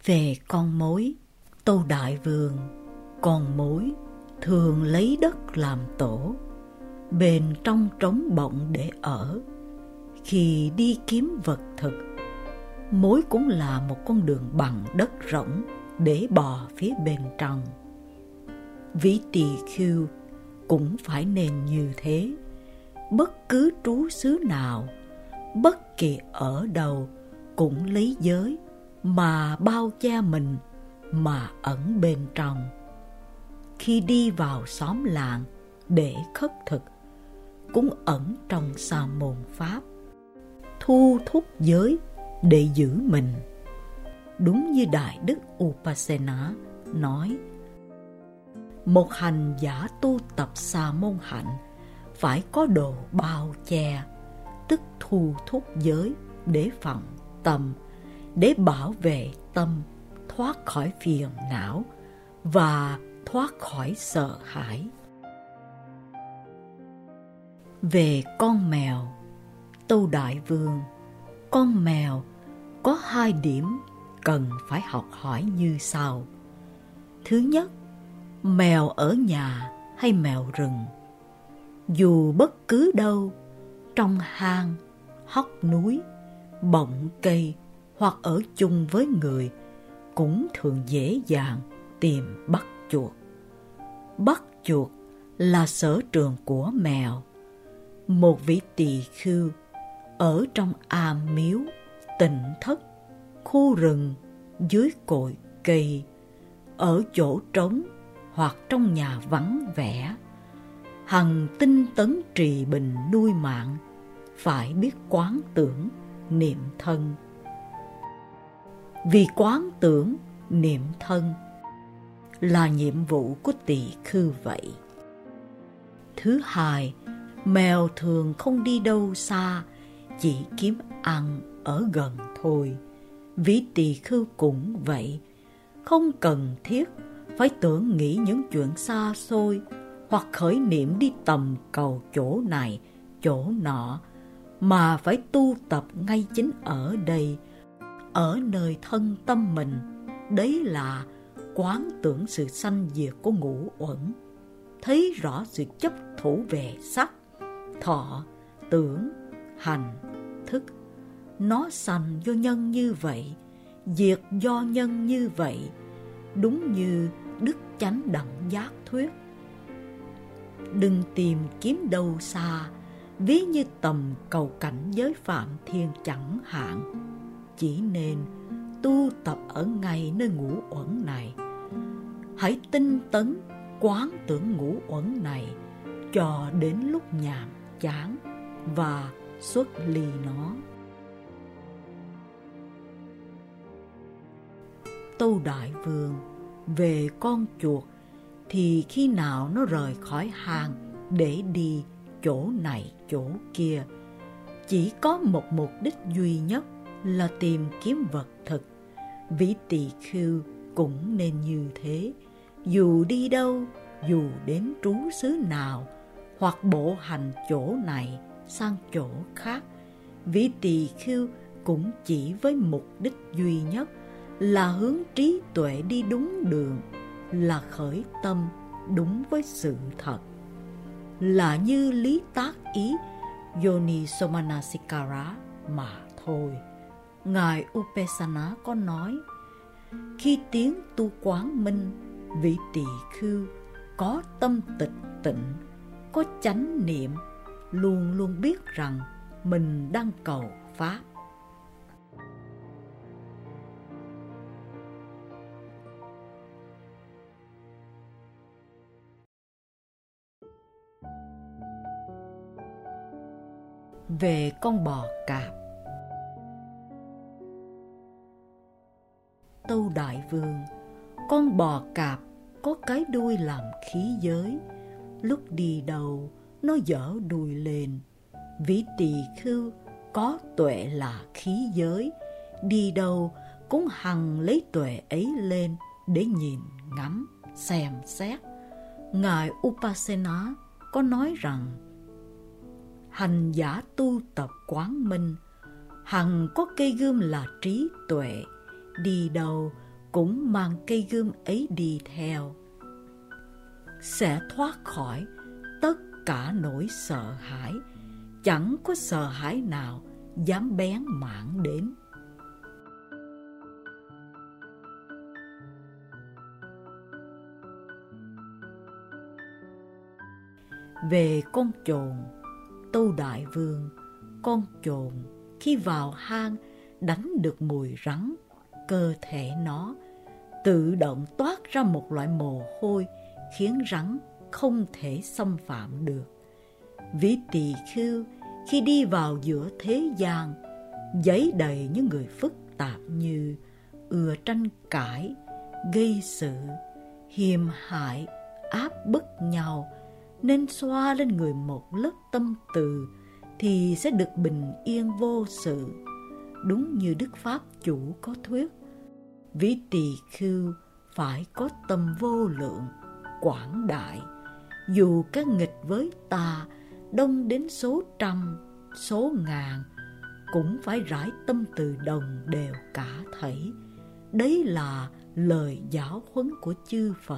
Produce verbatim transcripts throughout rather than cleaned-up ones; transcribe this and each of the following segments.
Về con mối, Tâu Đại Vương, con mối thường lấy đất làm tổ, bên trong trống bọng để ở. Khi đi kiếm vật thực, mối cũng là một con đường bằng đất rỗng để bò phía bên trong. Ví tỳ khưu cũng phải nên như thế. Bất cứ trú xứ nào, bất kỳ ở đâu, cũng lấy giới mà bao che mình, mà ẩn bên trong. Khi đi vào xóm làng để khất thực, cũng ẩn trong sa môn pháp, thu thúc giới để giữ mình. Đúng như Đại Đức Upasena nói, một hành giả tu tập sa môn hạnh phải có đồ bao che, tức thu thúc giới để phòng tâm, để bảo vệ tâm thoát khỏi phiền não và thoát khỏi sợ hãi. Về con mèo, Tâu Đại Vương, con mèo có hai điểm cần phải học hỏi như sau. Thứ nhất, mèo ở nhà hay mèo rừng, dù bất cứ đâu, trong hang, hốc núi, bọng cây hoặc ở chung với người, cũng thường dễ dàng tìm bắt chuột. Bắt chuột là sở trường của mèo. Một vị tỳ khưu ở trong am miếu, tịnh thất, khu rừng, dưới cội cây, ở chỗ trống hoặc trong nhà vắng vẻ, hằng tinh tấn trì bình nuôi mạng, phải biết quán tưởng, niệm thân. Vì quán tưởng, niệm thân là nhiệm vụ của tỳ khưu vậy. Thứ hai, mèo thường không đi đâu xa, chỉ kiếm ăn ở gần thôi. Ví tỳ khưu cũng vậy, không cần thiết phải tưởng nghĩ những chuyện xa xôi hoặc khởi niệm đi tầm cầu chỗ này, chỗ nọ, mà phải tu tập ngay chính ở đây, ở nơi thân tâm mình. Đấy là quán tưởng sự sanh diệt của ngũ uẩn, thấy rõ sự chấp thủ về sắc, thọ, tưởng, hành, thức. Nó sanh do nhân như vậy, diệt do nhân như vậy, đúng như Đức Chánh Đẳng Giác thuyết. Đừng tìm kiếm đâu xa, ví như tầm cầu cảnh giới Phạm Thiên chẳng hạn. Chỉ nên tu tập ở ngay nơi ngũ uẩn này. Hãy tinh tấn quán tưởng ngũ uẩn này cho đến lúc nhàm chán và xuất ly nó. Tâu Đại Vương, về con chuột thì khi nào nó rời khỏi hang để đi chỗ này chỗ kia, chỉ có một mục đích duy nhất là tìm kiếm vật thực. Vị tỳ khưu cũng nên như thế. Dù đi đâu, dù đến trú xứ nào, hoặc bộ hành chỗ này sang chỗ khác, vị tỳ khưu cũng chỉ với mục đích duy nhất là hướng trí tuệ đi đúng đường, là khởi tâm đúng với sự thật. Là như lý tác ý Yoni Somanasikara mà thôi. Ngài Upesana có nói, khi tiến tu quán minh, vị tỳ khưu có tâm tịch tịnh, có chánh niệm, luôn luôn biết rằng mình đang cầu Pháp. Về con bò cạp, Tâu Đại Vương, con bò cạp có cái đuôi làm khí giới, lúc đi đâu nó giở đuôi lên. Vị tỳ khưu có tuệ là khí giới, đi đâu cũng hằng lấy tuệ ấy lên để nhìn ngắm, xem xét. Ngài Upasena có nói rằng, hành giả tu tập quán minh, hằng có cây gươm là trí tuệ, đi đâu cũng mang cây gươm ấy đi theo, sẽ thoát khỏi tất cả nỗi sợ hãi, chẳng có sợ hãi nào dám bén mảng đến. Về con chồn, Tâu Đại Vương, con chồn khi vào hang đánh được mùi rắn, cơ thể nó tự động toát ra một loại mồ hôi khiến rắn không thể xâm phạm được. Ví Tỳ Khưu khi đi vào giữa thế gian, giấy đầy những người phức tạp như ưa tranh cãi, gây sự, hiềm hại, áp bức nhau, nên xoa lên người một lớp tâm từ thì sẽ được bình yên vô sự. Đúng như Đức Pháp Chủ có thuyết, Ví Tỳ Khưu phải có tâm vô lượng, quảng đại, dù các nghịch với ta đông đến số trăm, số ngàn, cũng phải rải tâm từ đồng đều cả thảy. Đấy là lời giáo huấn của chư Phật.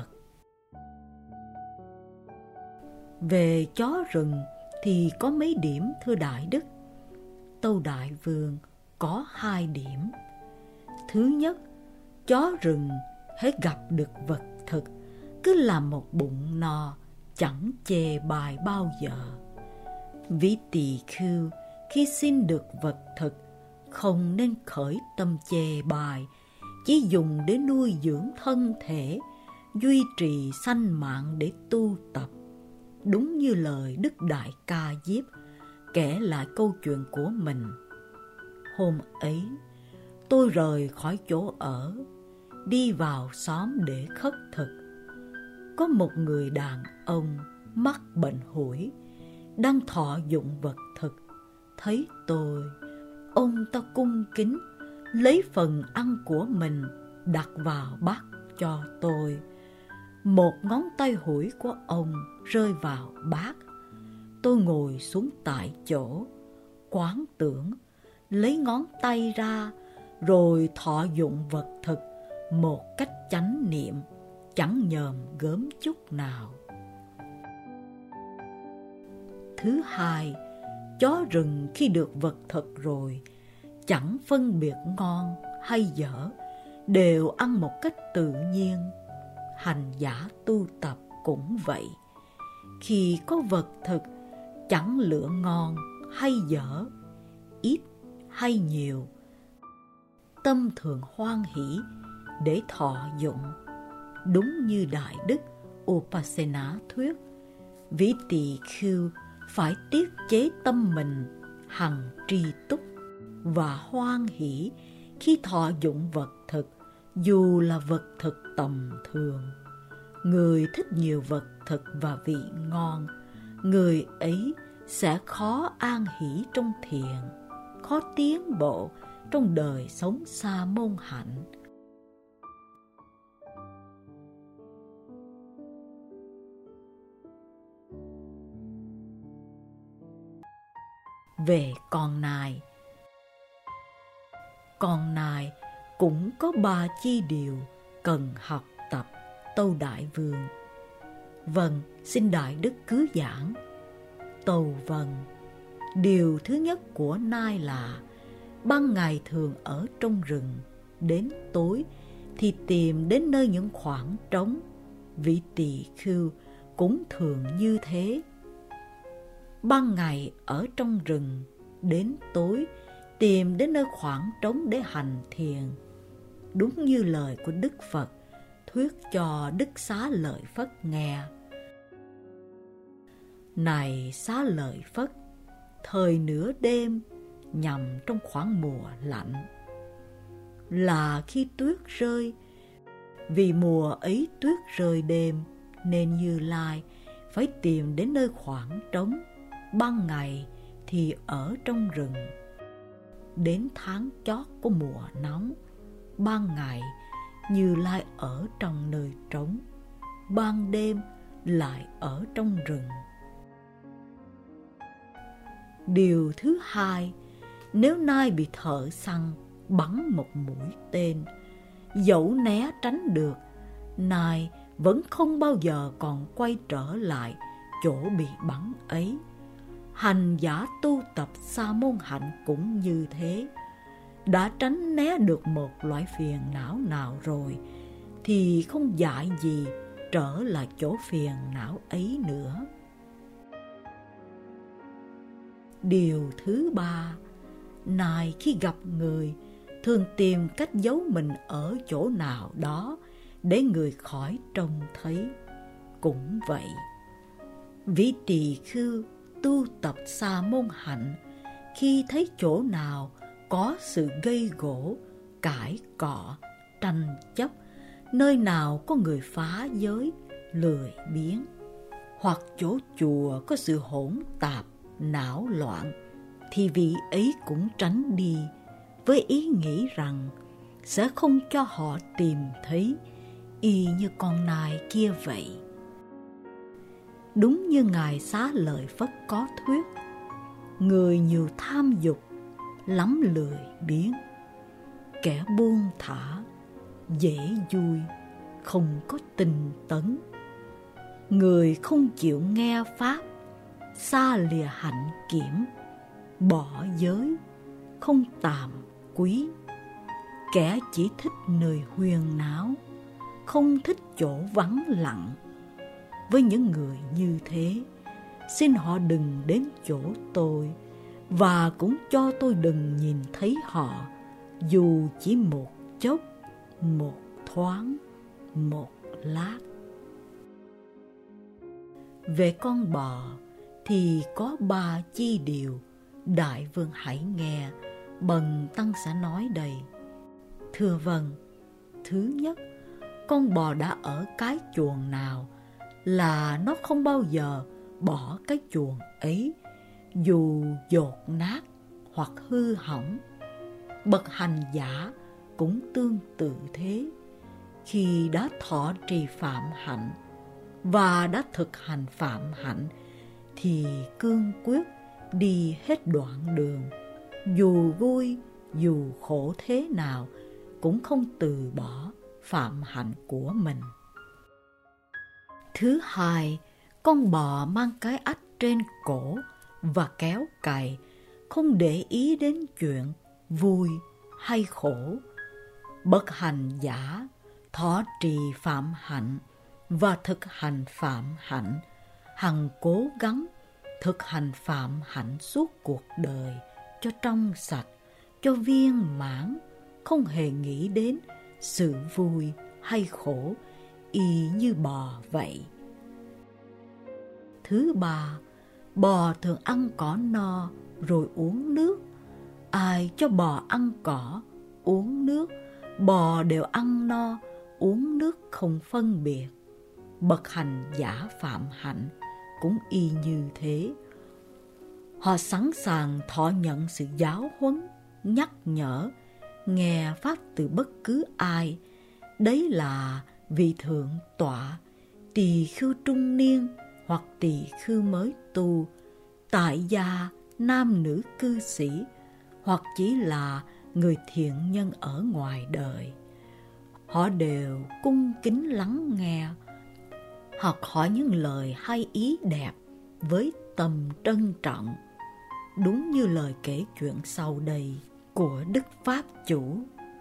Về chó rừng thì có mấy điểm, thưa Đại Đức? Tâu Đại Vương có hai điểm. Thứ nhất, chó rừng hễ gặp được vật thực cứ làm một bụng no, chẳng chê bài bao giờ. Ví Tỳ Khưu khi xin được vật thực không nên khởi tâm chê bài, chỉ dùng để nuôi dưỡng thân thể, duy trì sanh mạng để tu tập. Đúng như lời Đức Đại Ca Diếp kể lại câu chuyện của mình. Hôm ấy, tôi rời khỏi chỗ ở, đi vào xóm để khất thực. Có một người đàn ông mắc bệnh hủi, đang thọ dụng vật thực. Thấy tôi, ông ta cung kính lấy phần ăn của mình đặt vào bát cho tôi. Một ngón tay hủi của ông rơi vào bát. Tôi ngồi xuống tại chỗ, quán tưởng, lấy ngón tay ra, rồi thọ dụng vật thực một cách chánh niệm, chẳng nhòm gớm chút nào. Thứ hai, chó rừng khi được vật thực rồi, chẳng phân biệt ngon hay dở, đều ăn một cách tự nhiên. Hành giả tu tập cũng vậy. Khi có vật thực, chẳng lựa ngon hay dở, ít hay nhiều, tâm thường hoan hỷ để thọ dụng. Đúng như Đại Đức Upasena thuyết, Ví Tỳ Khưu phải tiết chế tâm mình, hằng tri túc và hoan hỷ khi thọ dụng vật thực, dù là vật thực tầm thường. Người thích nhiều vật thực và vị ngon, người ấy sẽ khó an hỷ trong thiền, khó tiến bộ trong đời sống sa môn hạnh. Về con nai, con nai cũng có ba chi điều cần học tập, Tâu Đại Vương. Vâng, xin Đại Đức cứ giảng. Tâu vâng. Điều thứ nhất của nai là ban ngày thường ở trong rừng, đến tối thì tìm đến nơi những khoảng trống. Vị Tỳ Khưu cũng thường như thế. Ban ngày ở trong rừng, đến tối tìm đến nơi khoảng trống để hành thiền. Đúng như lời của Đức Phật thuyết cho Đức Xá Lợi Phất nghe. Này Xá Lợi Phất, thời nửa đêm nhằm trong khoảng mùa lạnh, là khi tuyết rơi. Vì mùa ấy tuyết rơi đêm, nên Như Lai phải tìm đến nơi khoảng trống. Ban ngày thì ở trong rừng. Đến tháng chót của mùa nóng, ban ngày Như Lai ở trong nơi trống, ban đêm lại ở trong rừng. Điều thứ hai, nếu nai bị thợ săn bắn một mũi tên, dẫu né tránh được, nay vẫn không bao giờ còn quay trở lại chỗ bị bắn ấy. Hành giả tu tập sa môn hạnh cũng như thế. Đã tránh né được một loại phiền não nào rồi, thì không dại gì trở lại chỗ phiền não ấy nữa. Điều thứ ba, này khi gặp người, thường tìm cách giấu mình ở chỗ nào đó để người khỏi trông thấy. Cũng vậy, vị tỳ khưu tu tập sa môn hạnh, khi thấy chỗ nào có sự gây gổ, cãi cọ, tranh chấp, nơi nào có người phá giới, lười biếng, hoặc chỗ chùa có sự hỗn tạp, não loạn, thì vị ấy cũng tránh đi, với ý nghĩ rằng sẽ không cho họ tìm thấy, y như con nai kia vậy. Đúng như Ngài Xá Lợi Phất có thuyết, người nhiều tham dục, lắm lười biếng, kẻ buông thả, dễ vui, không có tinh tấn. Người không chịu nghe pháp, xa lìa hạnh kiểm, bỏ giới, không tàm quý. Kẻ chỉ thích nơi huyền náo, không thích chỗ vắng lặng. Với những người như thế, xin họ đừng đến chỗ tôi, và cũng cho tôi đừng nhìn thấy họ, dù chỉ một chốc, một thoáng, một lát. Về con bò thì có ba chi điều, đại vương hãy nghe, bần tăng sẽ nói đây. Thưa vâng, thứ nhất, con bò đã ở cái chuồng nào là nó không bao giờ bỏ cái chuồng ấy, dù dột nát hoặc hư hỏng. Bậc hành giả cũng tương tự thế. Khi đã thọ trì phạm hạnh và đã thực hành phạm hạnh, thì cương quyết đi hết đoạn đường, dù vui dù khổ thế nào cũng không từ bỏ phạm hạnh của mình. Thứ hai, con bò mang cái ách trên cổ và kéo cày, không để ý đến chuyện vui hay khổ. Bậc hành giả thọ trì phạm hạnh và thực hành phạm hạnh, hằng cố gắng thực hành phạm hạnh suốt cuộc đời cho trong sạch, cho viên mãn, không hề nghĩ đến sự vui hay khổ, y như bò vậy. Thứ ba, bò thường ăn cỏ no rồi uống nước. Ai cho bò ăn cỏ, uống nước, bò đều ăn no, uống nước không phân biệt. Bậc hành giả phạm hạnh cũng y như thế. Họ sẵn sàng thọ nhận sự giáo huấn, nhắc nhở, nghe pháp từ bất cứ ai. Đấy là vị thượng tọa, tỳ khưu trung niên hoặc tỳ khưu mới tu, tại gia, nam nữ cư sĩ, hoặc chỉ là người thiện nhân ở ngoài đời. Họ đều cung kính lắng nghe, học hỏi những lời hay ý đẹp với tâm trân trọng, đúng như lời kể chuyện sau đây của Đức Pháp Chủ.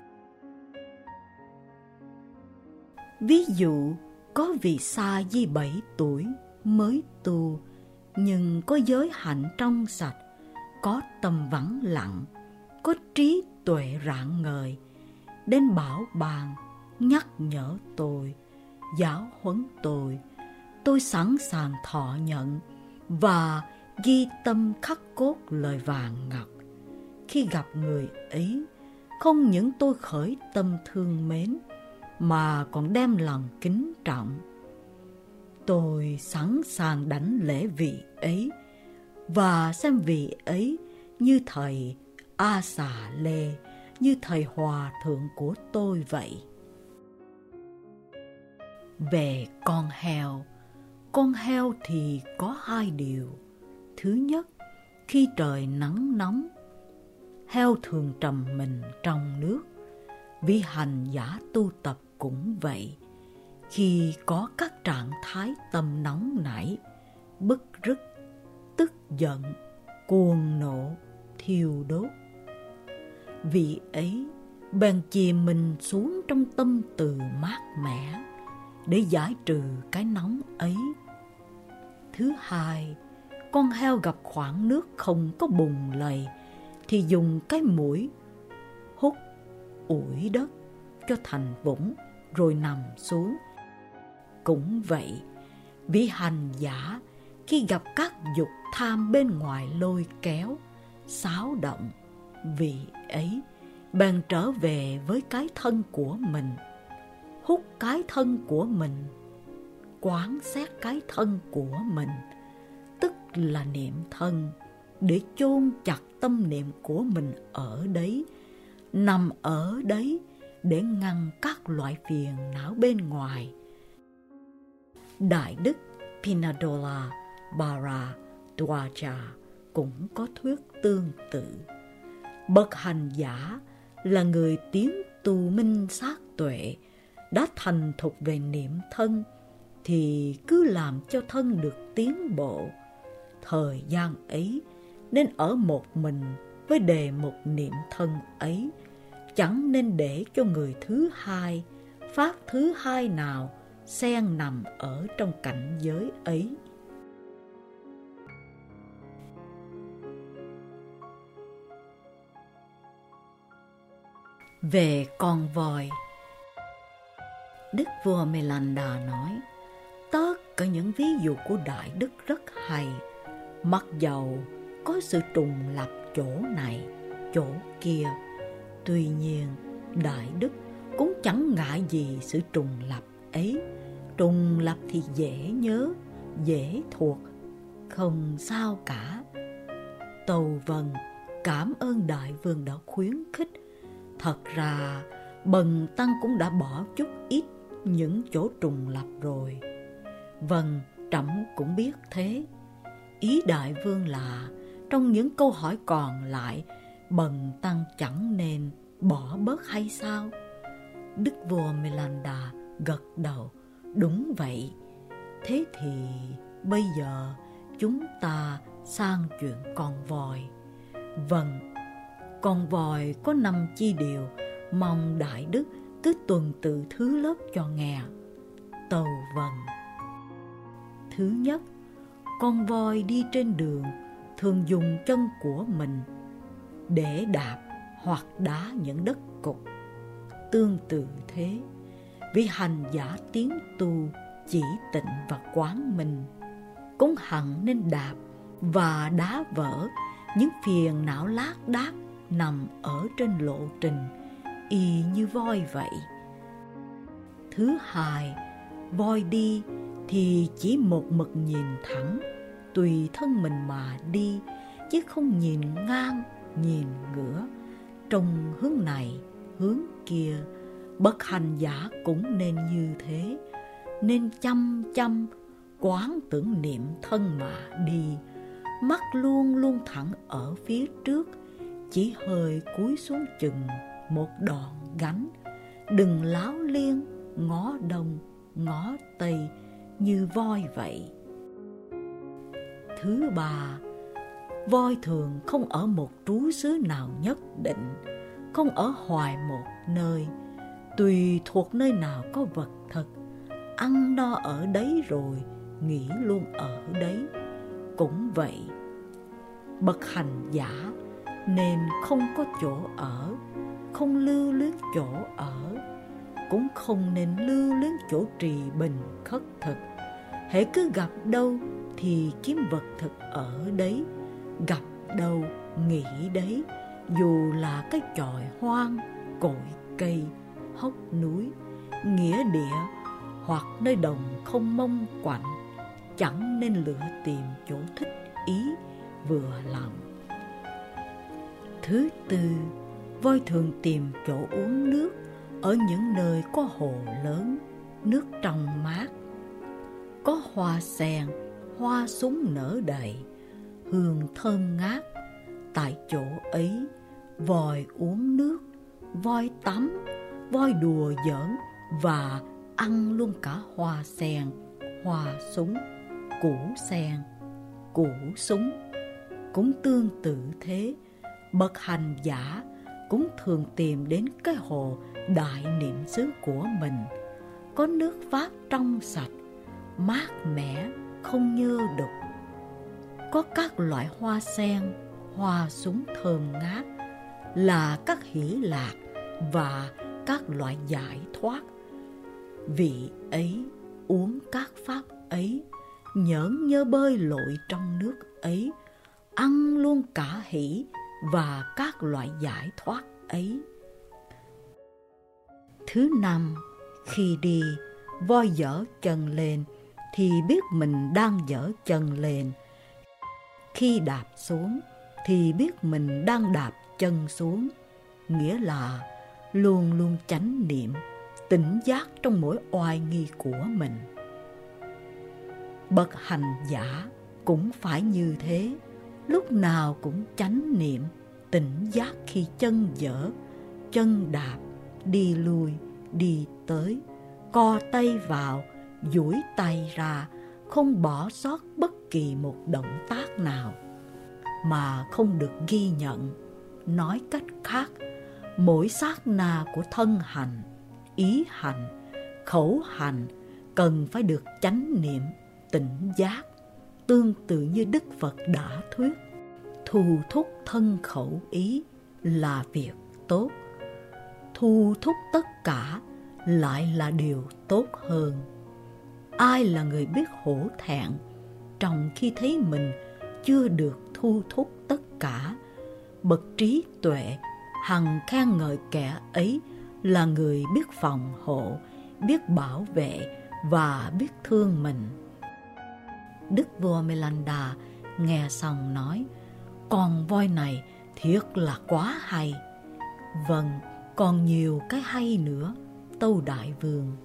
Ví dụ, có vị sa di bảy tuổi mới tu, nhưng có giới hạnh trong sạch, có tâm vắng lặng, có trí tuệ rạng ngời, đến bảo bàn, nhắc nhở tôi, giáo huấn tôi. Tôi sẵn sàng thọ nhận và ghi tâm khắc cốt lời vàng ngọc. Khi gặp người ấy, không những tôi khởi tâm thương mến, mà còn đem lòng kính trọng. Tôi sẵn sàng đảnh lễ vị ấy và xem vị ấy như thầy A Xà Lê, như thầy hòa thượng của tôi vậy. Về con heo, con heo thì có hai điều. Thứ nhất, khi trời nắng nóng, heo thường trầm mình trong nước. Vị hành giả tu tập cũng vậy. Khi có các trạng thái tâm nóng nảy, bức rứt, tức giận, cuồng nộ, thiêu đốt, vị ấy bèn chìm mình xuống trong tâm từ mát mẻ để giải trừ cái nóng ấy. Thứ hai, con heo gặp khoảng nước không có bùn lầy thì dùng cái mũi hút ủi đất cho thành vũng rồi nằm xuống. Cũng vậy, vị hành giả khi gặp các dục tham bên ngoài lôi kéo, xáo động, vị ấy bèn trở về với cái thân của mình, hút cái thân của mình, quán xét cái thân của mình, tức là niệm thân, để chôn chặt tâm niệm của mình ở đấy, nằm ở đấy để ngăn các loại phiền não bên ngoài. Đại đức Pinadola Bharadwaja cũng có thuyết tương tự. Bậc hành giả là người tiến tu minh sát tuệ, đã thành thục về niệm thân, thì cứ làm cho thân được tiến bộ. Thời gian ấy nên ở một mình với đề mục niệm thân ấy, chẳng nên để cho người thứ hai, pháp thứ hai nào xen nằm ở trong cảnh giới ấy. Về con voi, Đức vua Melanda nói, tất cả những ví dụ của Đại Đức rất hay, mặc dầu có sự trùng lập chỗ này, chỗ kia. Tuy nhiên, Đại Đức cũng chẳng ngại gì sự trùng lập ấy. Trùng lập thì dễ nhớ, dễ thuộc, không sao cả. Tâu vâng, cảm ơn Đại Vương đã khuyến khích. Thật ra, Bần Tăng cũng đã bỏ chút ít những chỗ trùng lập rồi. Vâng, trẫm cũng biết thế. Ý Đại Vương là, trong những câu hỏi còn lại, Bần Tăng chẳng nên bỏ bớt hay sao? Đức vua Melanda gật đầu, đúng vậy. Thế thì bây giờ chúng ta sang chuyện con voi. Vâng, con voi có năm chi điều, mong Đại Đức cứ tuần tự thứ lớp cho nghe. Tâu vâng. Thứ nhất, con voi đi trên đường thường dùng chân của mình để đạp hoặc đá những đất cục. Tương tự thế, vị hành giả tiến tu chỉ tịnh và quán minh cũng hẳn nên đạp và đá vỡ những phiền não lác đác nằm ở trên lộ trình, y như voi vậy. Thứ hai, voi đi thì chỉ một mực nhìn thẳng, tùy thân mình mà đi, chứ không nhìn ngang, nhìn ngửa, trong hướng này, hướng kia. Bậc hành giả cũng nên như thế, nên chăm chăm quán tưởng niệm thân mà đi, mắt luôn luôn thẳng ở phía trước, chỉ hơi cúi xuống chừng một đoạn gánh, đừng láo liên ngó đông ngó tây như voi vậy. Thứ ba, voi thường không ở một trú xứ nào nhất định, không ở hoài một nơi, tùy thuộc nơi nào có vật thực, ăn no ở đấy rồi nghỉ luôn ở đấy. Cũng vậy, bậc hành giả nên không có chỗ ở, không lưu luyến chỗ ở, cũng không nên lưu luyến chỗ trì bình khất thực. Hễ cứ gặp đâu thì kiếm vật thực ở đấy, gặp đâu nghỉ đấy, dù là cái chòi hoang, cội cây, hốc núi, nghĩa địa hoặc nơi đồng không mông quạnh, chẳng nên lựa tìm chỗ thích ý vừa lòng. Thứ tư, voi thường tìm chỗ uống nước ở những nơi có hồ lớn, nước trong mát, có hoa sen, hoa súng nở đầy, hương thơm ngát. Tại chỗ ấy, voi uống nước, voi tắm, voi đùa giỡn và ăn luôn cả hoa sen, hoa súng, củ sen, củ súng. Cũng tương tự thế, bậc hành giả cũng thường tìm đến cái hồ đại niệm xứ của mình, có nước phát trong sạch, mát mẻ, không nhơ đục, có các loại hoa sen, hoa súng thơm ngát, là các hỷ lạc và các loại giải thoát. Vị ấy uống các pháp ấy, nhởn nhơ bơi lội trong nước ấy, ăn luôn cả hỷ và các loại giải thoát ấy. Thứ năm, khi đi, voi giở chân lên thì biết mình đang giở chân lên. Khi đạp xuống thì biết mình đang đạp chân xuống, nghĩa là luôn luôn chánh niệm, tỉnh giác trong mỗi oai nghi của mình. Bậc hành giả cũng phải như thế, lúc nào cũng chánh niệm, tỉnh giác khi chân dở, chân đạp, đi lui, đi tới, co tay vào, duỗi tay ra, không bỏ sót bất kỳ một động tác nào mà không được ghi nhận. Nói cách khác, mỗi sát na của thân hành, ý hành, khẩu hành cần phải được chánh niệm, tỉnh giác, tương tự như Đức Phật đã thuyết. Thu thúc thân khẩu ý là việc tốt, thu thúc tất cả lại là điều tốt hơn. Ai là người biết hổ thẹn trong khi thấy mình chưa được thu thúc tất cả? Bậc trí tuệ hằng khen ngợi kẻ ấy là người biết phòng hộ, biết bảo vệ và biết thương mình. Đức vua Melanda nghe xong nói: con voi này thiệt là quá hay. Vâng, còn nhiều cái hay nữa, tâu đại vương.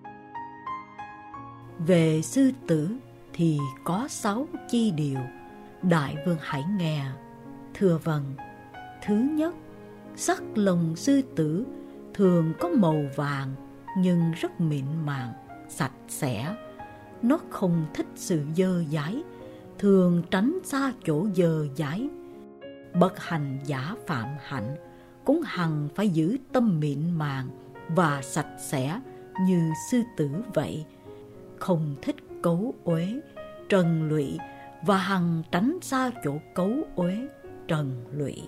Về sư tử thì có sáu chi điều, đại vương hãy nghe. Thưa vâng. Thứ nhất, sắc lông sư tử thường có màu vàng nhưng rất mịn màng, sạch sẽ. Nó không thích sự dơ dáy, thường tránh xa chỗ dơ dáy. Bậc hành giả phạm hạnh cũng hằng phải giữ tâm mịn màng và sạch sẽ như sư tử vậy, không thích cấu uế, trần lụy và hằng tránh xa chỗ cấu uế, trần lụy.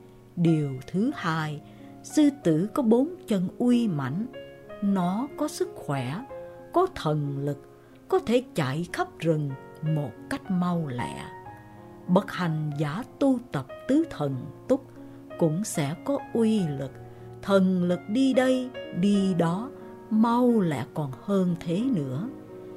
Điều thứ hai, sư tử có bốn chân uy mãnh, nó có sức khỏe, có thần lực, có thể chạy khắp rừng một cách mau lẹ. Bậc hành giả tu tập tứ thần túc cũng sẽ có uy lực, thần lực đi đây, đi đó, mau lẹ còn hơn thế nữa.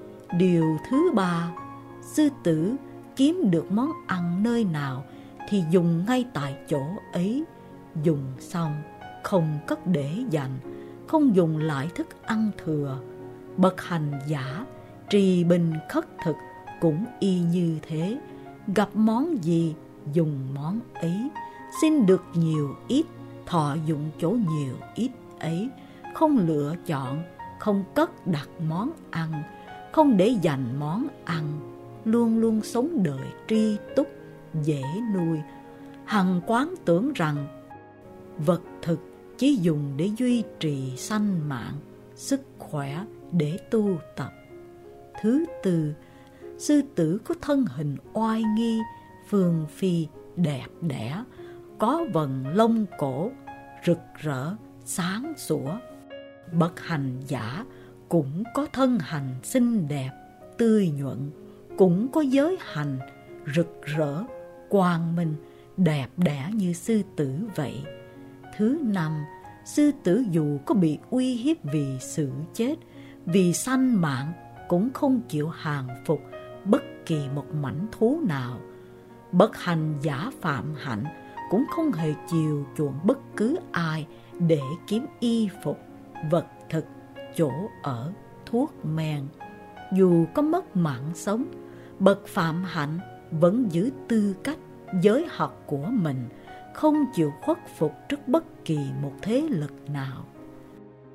Điều thứ ba, sư tử kiếm được món ăn nơi nào thì dùng ngay tại chỗ ấy, dùng xong không cất để dành, không dùng lại thức ăn thừa. Bậc hành giả trì bình khất thực cũng y như thế, gặp món gì dùng món ấy, xin được nhiều ít, thọ dụng chỗ nhiều ít ấy, không lựa chọn, không cất đặt món ăn, không để dành món ăn, luôn luôn sống đời tri túc, dễ nuôi, hằng quán tưởng rằng vật thực chỉ dùng để duy trì sanh mạng, sức khỏe để tu tập. Thứ tư, sư tử có thân hình oai nghi, phương phi, đẹp đẽ, có vần lông cổ, rực rỡ, sáng sủa. Bậc hành giả cũng có thân hành xinh đẹp, tươi nhuận, cũng có giới hành, rực rỡ, quang minh, đẹp đẽ như sư tử vậy. Thứ năm, sư tử dù có bị uy hiếp vì sự chết, vì sanh mạng, cũng không chịu hàng phục bất kỳ một mảnh thú nào. Bậc hành giả phạm hạnh cũng không hề chiều chuộng bất cứ ai để kiếm y phục, vật thực, chỗ ở, thuốc men. Dù có mất mạng sống, bậc phạm hạnh vẫn giữ tư cách giới học của mình, không chịu khuất phục trước bất kỳ một thế lực nào.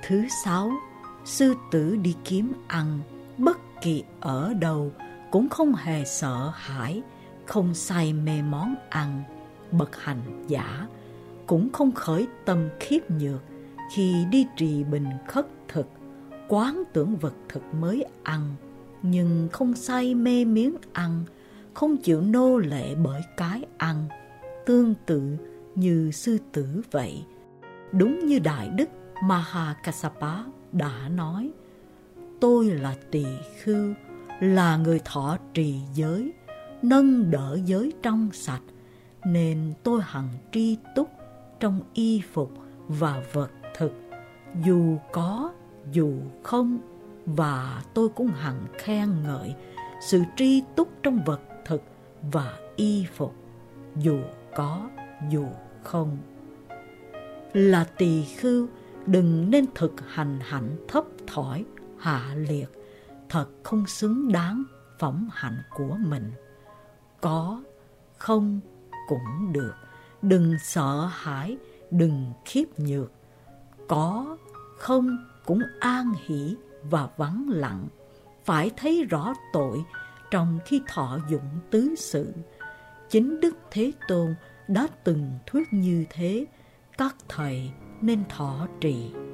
Thứ sáu, sư tử đi kiếm ăn, bất kỳ ở đâu cũng không hề sợ hãi, không say mê món ăn. Bậc hành giả cũng không khởi tâm khiếp nhược khi đi trì bình khất thực, quán tưởng vật thực mới ăn, nhưng không say mê miếng ăn, không chịu nô lệ bởi cái ăn, tương tự như sư tử vậy. Đúng như Đại Đức Mahakassapa đã nói, tôi là tỳ khưu, là người thọ trì giới, nâng đỡ giới trong sạch, nên tôi hằng tri túc trong y phục và vật thực, dù có dù không, và tôi cũng hằng khen ngợi sự tri túc trong vật thực và y phục, dù có dù không. Là tỳ khưu, đừng nên thực hành hạnh thấp thỏi, hạ liệt, thật không xứng đáng phẩm hạnh của mình. Có, không cũng được, đừng sợ hãi, đừng khiếp nhược. Có, không cũng an hỷ và vắng lặng, phải thấy rõ tội trong khi thọ dụng tứ sự. Chính Đức Thế Tôn đã từng thuyết như thế, các thầy nên thọ trì.